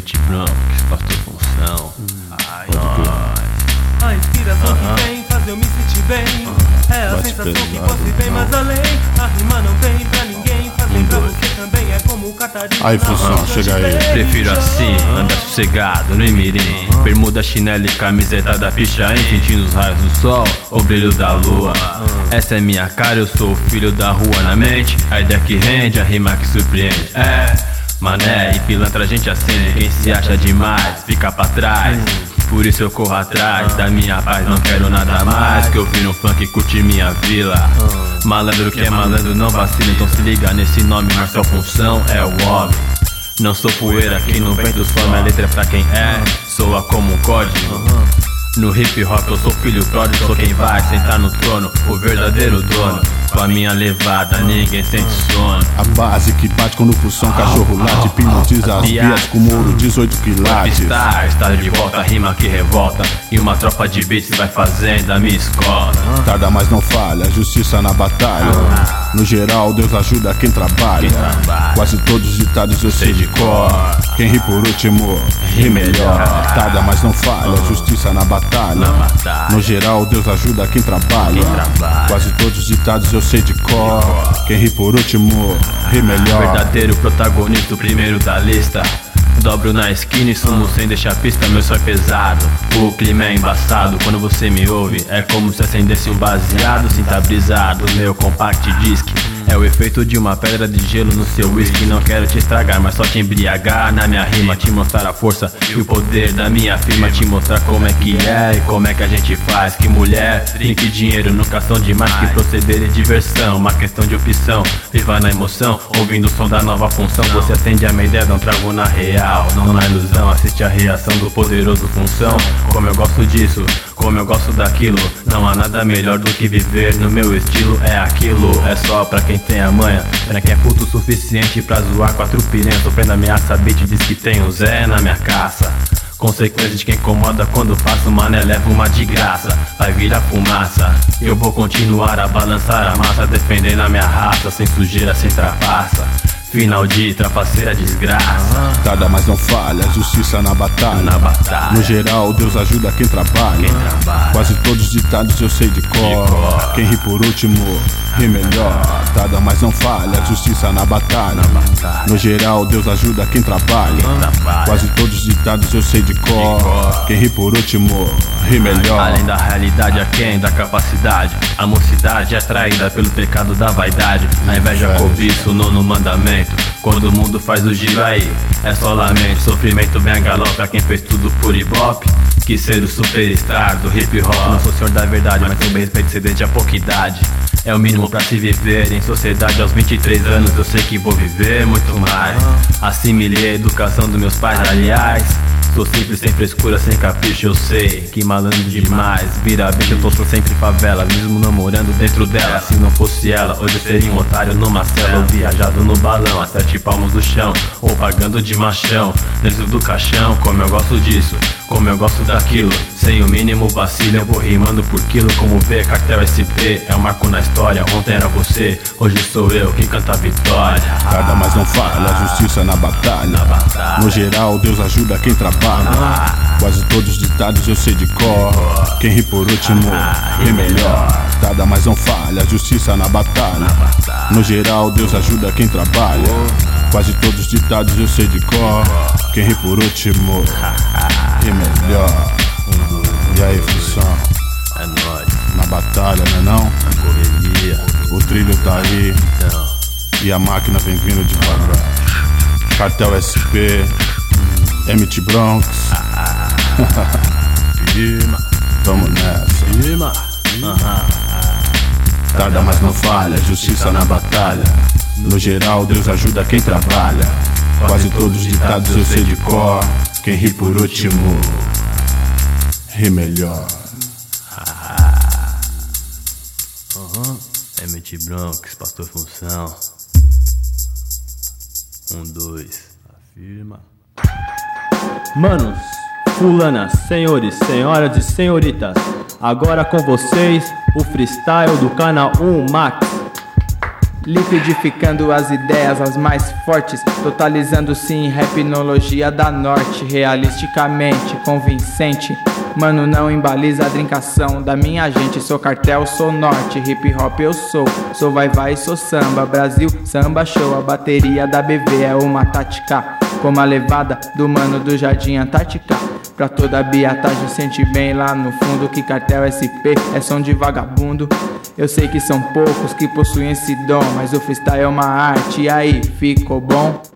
Emmett Bronx, Pastor Função. Ai, nós. A inspiração que vem faz eu me sentir bem. É a sensação que você vem mais além. A rima não vem pra ninguém. Fazer pra você também é como o Catarina. Aí, Função, chega aí. Prefiro assim, andar sossegado no Imirim. Bermuda, chinelo e camiseta da Pichain, sentindo os raios do sol, o brilho da lua. Essa é minha cara, eu sou o filho da rua na mente. A ideia que rende, a rima que surpreende. É, mané, e pilantra a gente acende. Quem se acha demais, fica pra trás. Por isso eu corro atrás da minha paz, não quero nada mais que ouvir um funk e curtir minha vila. Malandro que é malandro não vacila, então se liga nesse nome, Marcel Função é o homem. Não sou poeira que no vento só, minha letra é pra quem é, soa como um código. No hip hop eu sou filho pródigo, sou quem vai sentar no trono, o verdadeiro dono. Com a minha levada ninguém sente sono. A base que bate quando o Função cachorro late, hipnotiza as vias com ouro 18 quilates. Está de volta, rima que revolta, e uma tropa de beats vai fazendo a minha escola. Tarda mas não falha, justiça na batalha. No geral Deus ajuda quem trabalha. Quase todos os ditados eu sei de cor. Quem ri por último, ri melhor. Tarda mas não falha, justiça na batalha. No geral Deus ajuda quem trabalha. Quase todos os ditados eu sei de cor. Quem ri por último, ri melhor. Verdadeiro protagonista, o primeiro da lista. Dobro na esquina e sumo sem deixar pista, meu som é pesado. O clima é embaçado, quando você me ouve é como se acendesse um baseado. Sinta brisado, meu compact disc é o efeito de uma pedra de gelo no seu whisky. Não quero te estragar, mas só te embriagar na minha rima, te mostrar a força e o poder da minha firma, te mostrar como é que é e como é que a gente faz. Que mulher, drink e dinheiro nunca são demais, que proceder e diversão, uma questão de opção. Viva na emoção, ouvindo o som da nova função. Você acende a minha ideia, não trago na real, não na ilusão. Assiste a reação do poderoso Função. Como eu gosto disso, como eu gosto daquilo. Não há nada melhor do que viver no meu estilo. É aquilo, é só pra quem tem a manha, pra quem é puto o suficiente pra zoar 4 piranhas. Sofrendo ameaça, beat diz que tem o Zé na minha caça. Consequência de quem incomoda quando faço, mané, leva uma de graça. Vai virar fumaça, eu vou continuar a balançar a massa, defendendo a minha raça, sem sujeira, sem trapaça. Final de trapaceira desgraça. Tarda mas não falha, justiça na batalha. No geral Deus ajuda quem trabalha. Quase todos os ditados eu sei de cor. Quem ri por último, ri melhor. Tarda mas não falha, justiça na batalha. No geral Deus ajuda quem trabalha. Quase todos os ditados eu sei de cor. Quem ri por último, ri melhor. Além da realidade, aquém da capacidade. A mocidade é atraída pelo pecado da vaidade. A inveja, cobiça, o 9º mandamento. Quando o mundo faz o giro aí, é só lamento. Sofrimento vem a galope a quem fez tudo por ibope. Quis ser o superstar do hip hop. Não sou senhor da verdade, mas tenho bem respeito ser desde a pouca idade. É o mínimo pra se viver em sociedade. Aos 23 anos eu sei que vou viver muito mais. Assimilei a educação dos meus pais, aliás. Sou simples, sem frescura, sem capricho, eu sei que malandro demais. Vira bicho, eu tô sempre favela, mesmo não morando dentro dela. Se não fosse ela, hoje eu seria um otário numa cela. Ou viajado no balão, a 7 palmos do chão. Ou pagando de machão, dentro do caixão. Como eu gosto disso, como eu gosto daquilo. Sem o mínimo vacilo, eu vou rimando por quilo. Como vê, cartel SP, é um marco na história. Ontem era você, hoje sou eu quem canta a vitória. Tarda mas não falha, justiça na batalha. No geral Deus ajuda quem trabalha. Quase todos os ditados eu sei de cor. Quem ri por último, ri melhor. Tarda mas não falha, justiça na batalha. No geral Deus ajuda quem trabalha. Quase todos os ditados eu sei de cor. Quem ri por último, ri melhor. E aí, Função? É nóis. Na batalha, né não? Na correria. O trilho tá aí, Então. e a máquina vem vindo devagar. Cartel SP, Emmett Bronx. Firma, Vamos nessa. firma. Tarda mas não falha, justiça na batalha. No geral Deus ajuda quem trabalha. Quase todos os ditados eu sei de cor. Quem ri por último, ri melhor. Emmett Bronx, Pastor Função. 1, 2, afirma. Manos, fulanas, senhores, senhoras e senhoritas, agora com vocês o freestyle do canal 1 Max. liquidificando as ideias, as mais fortes, totalizando sim rapnologia da norte, realisticamente convincente. Mano, não embaliza a drincação da minha gente. Sou cartel, sou norte, hip hop eu sou vai, sou samba. Brasil, samba show, a bateria da BV é uma tática, como a levada do mano do Jardim Antártica. Pra toda a biatagem, sente bem lá no fundo que cartel SP é som de vagabundo. Eu sei que são poucos que possuem esse dom, mas o freestyle é uma arte, e aí, ficou bom?